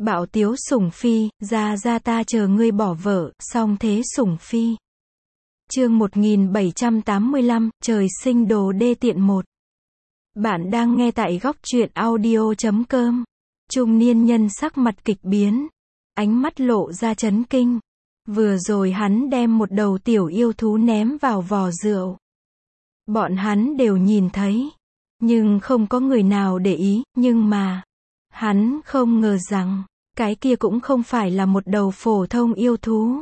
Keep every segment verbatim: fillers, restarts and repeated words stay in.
Bạo tiếu sủng phi, ra ra ta chờ ngươi bỏ vợ, song thế sủng phi. Chương một nghìn bảy trăm tám mươi lăm, trời sinh đồ đê tiện một. Bạn đang nghe tại góc truyện audio chấm com. Trung niên nhân sắc mặt kịch biến, ánh mắt lộ ra chấn kinh. Vừa rồi hắn đem một đầu tiểu yêu thú ném vào vò rượu. Bọn hắn đều nhìn thấy, nhưng không có người nào để ý, nhưng mà, hắn không ngờ rằng, cái kia cũng không phải là một đầu phổ thông yêu thú,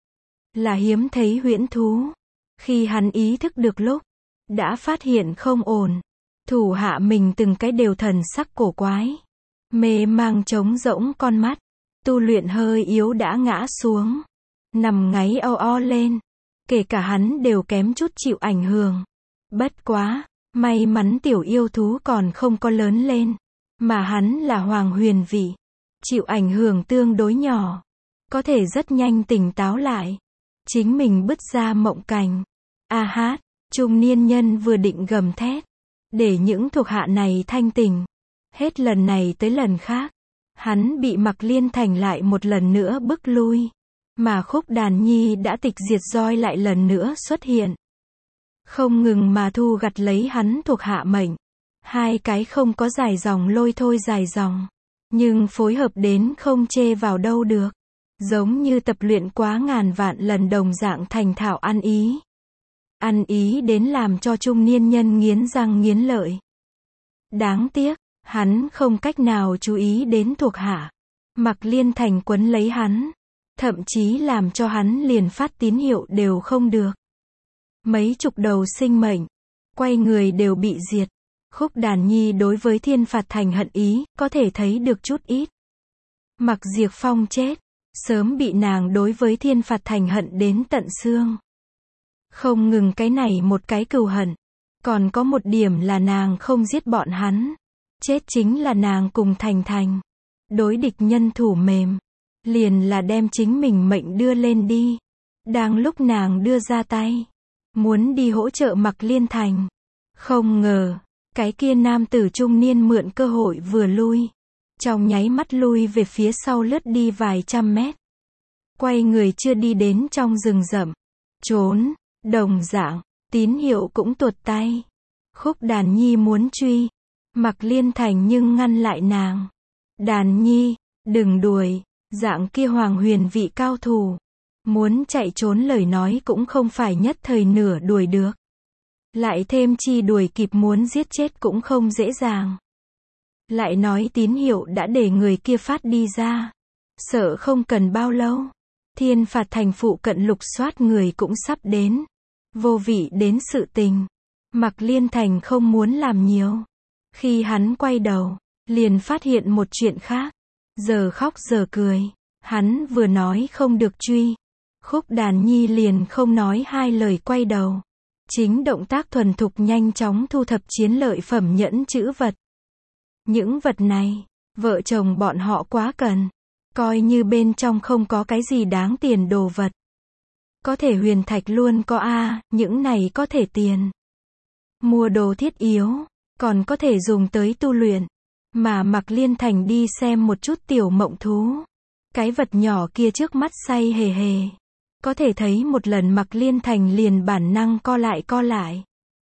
là hiếm thấy huyễn thú. Khi hắn ý thức được lúc, đã phát hiện không ổn, thủ hạ mình từng cái đều thần sắc cổ quái, mê mang trống rỗng con mắt, tu luyện hơi yếu đã ngã xuống, nằm ngáy o o lên, kể cả hắn đều kém chút chịu ảnh hưởng. Bất quá, may mắn tiểu yêu thú còn không có lớn lên, mà hắn là hoàng huyền vị, chịu ảnh hưởng tương đối nhỏ, có thể rất nhanh tỉnh táo lại, chính mình bứt ra mộng cảnh. A hát, trung niên nhân vừa định gầm thét, để những thuộc hạ này thanh tỉnh. Hết lần này tới lần khác, hắn bị Mặc Liên Thành lại một lần nữa bức lui, mà Khúc Đàn Nhi đã tịch diệt roi lại lần nữa xuất hiện, không ngừng mà thu gặt lấy hắn thuộc hạ mệnh. Hai cái không có dài dòng lôi thôi dài dòng, nhưng phối hợp đến không chê vào đâu được, giống như tập luyện quá ngàn vạn lần đồng dạng thành thạo ăn ý. Ăn ý đến làm cho trung niên nhân nghiến răng nghiến lợi. Đáng tiếc, hắn không cách nào chú ý đến thuộc hạ. Mặc Liên Thành quấn lấy hắn, thậm chí làm cho hắn liền phát tín hiệu đều không được. Mấy chục đầu sinh mệnh, quay người đều bị diệt. Khúc Đàn Nhi đối với Thiên Phạt Thành hận ý, có thể thấy được chút ít. Mặc Diệp Phong chết, sớm bị nàng đối với Thiên Phạt Thành hận đến tận xương. Không ngừng cái này một cái cừu hận, còn có một điểm là nàng không giết bọn hắn. Chết chính là nàng cùng Thành Thành. Đối địch nhân thủ mềm, liền là đem chính mình mệnh đưa lên đi. Đang lúc nàng đưa ra tay, muốn đi hỗ trợ Mặc Liên Thành, không ngờ, cái kia nam tử trung niên mượn cơ hội vừa lui, trong nháy mắt lui về phía sau lướt đi vài trăm mét. Quay người chưa đi đến trong rừng rậm, trốn, đồng dạng, tín hiệu cũng tuột tay. Khúc Đàn Nhi muốn truy, Mặc Liên Thành nhưng ngăn lại nàng. Đàn Nhi, đừng đuổi, dạng kia hoàng huyền vị cao thủ, muốn chạy trốn lời nói cũng không phải nhất thời nửa đuổi được. Lại thêm chi đuổi kịp muốn giết chết cũng không dễ dàng. Lại nói tín hiệu đã để người kia phát đi ra, sợ không cần bao lâu, Thiên Phạt Thành phụ cận lục soát người cũng sắp đến. Vô vị đến sự tình, Mặc Liên Thành không muốn làm nhiều. Khi hắn quay đầu, liền phát hiện một chuyện khác. Giờ khóc giờ cười, hắn vừa nói không được truy, Khúc Đàn Nhi liền không nói hai lời quay đầu. Chính động tác thuần thục nhanh chóng thu thập chiến lợi phẩm nhẫn chữ vật. Những vật này, vợ chồng bọn họ quá cần, coi như bên trong không có cái gì đáng tiền đồ vật. Có thể huyền thạch luôn có a, những này có thể tiền mua đồ thiết yếu, còn có thể dùng tới tu luyện. Mà Mặc Liên Thành đi xem một chút tiểu mộng thú, cái vật nhỏ kia trước mắt say hề hề, có thể thấy một lần Mặc Liên Thành liền bản năng co lại co lại,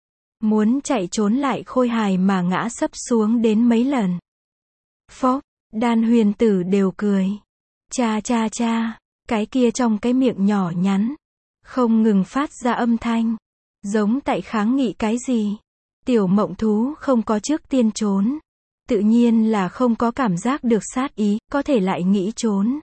muốn chạy trốn lại khôi hài mà ngã sấp xuống đến mấy lần. Phốc, Đan Huyền Tử đều cười. Cha cha cha, cái kia trong cái miệng nhỏ nhắn, không ngừng phát ra âm thanh, giống tại kháng nghị cái gì. Tiểu mộng thú không có trước tiên trốn, tự nhiên là không có cảm giác được sát ý, có thể lại nghĩ trốn.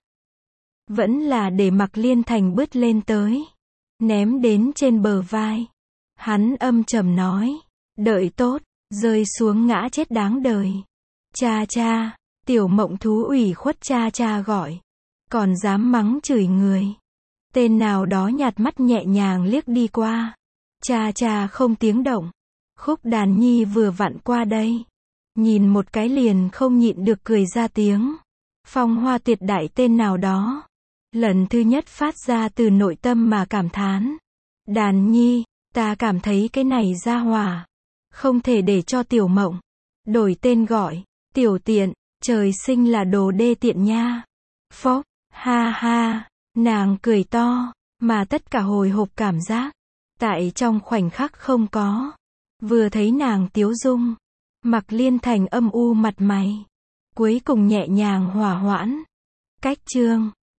Vẫn là để Mặc Liên Thành bứt lên tới, ném đến trên bờ vai. Hắn âm trầm nói, đợi tốt, rơi xuống ngã chết đáng đời. Cha cha, tiểu mộng thú ủy khuất cha cha gọi, còn dám mắng chửi người. Tên nào đó nhạt mắt nhẹ nhàng liếc đi qua. Cha cha không tiếng động. Khúc Đàn Nhi vừa vặn qua đây, nhìn một cái liền không nhịn được cười ra tiếng. Phong hoa tuyệt đại tên nào đó, lần thứ nhất phát ra từ nội tâm mà cảm thán. Đàn Nhi, ta cảm thấy cái này ra hỏa, không thể để cho tiểu mộng đổi tên gọi. Tiểu tiện, Trời sinh là đồ đê tiện nha. Phốc, ha ha, nàng cười to, mà tất cả hồi hộp cảm giác. Tại trong khoảnh khắc không có. Vừa thấy nàng tiếu dung. Mặc Liên Thành âm u mặt mày. Cuối cùng nhẹ nhàng hòa hoãn. Cách chương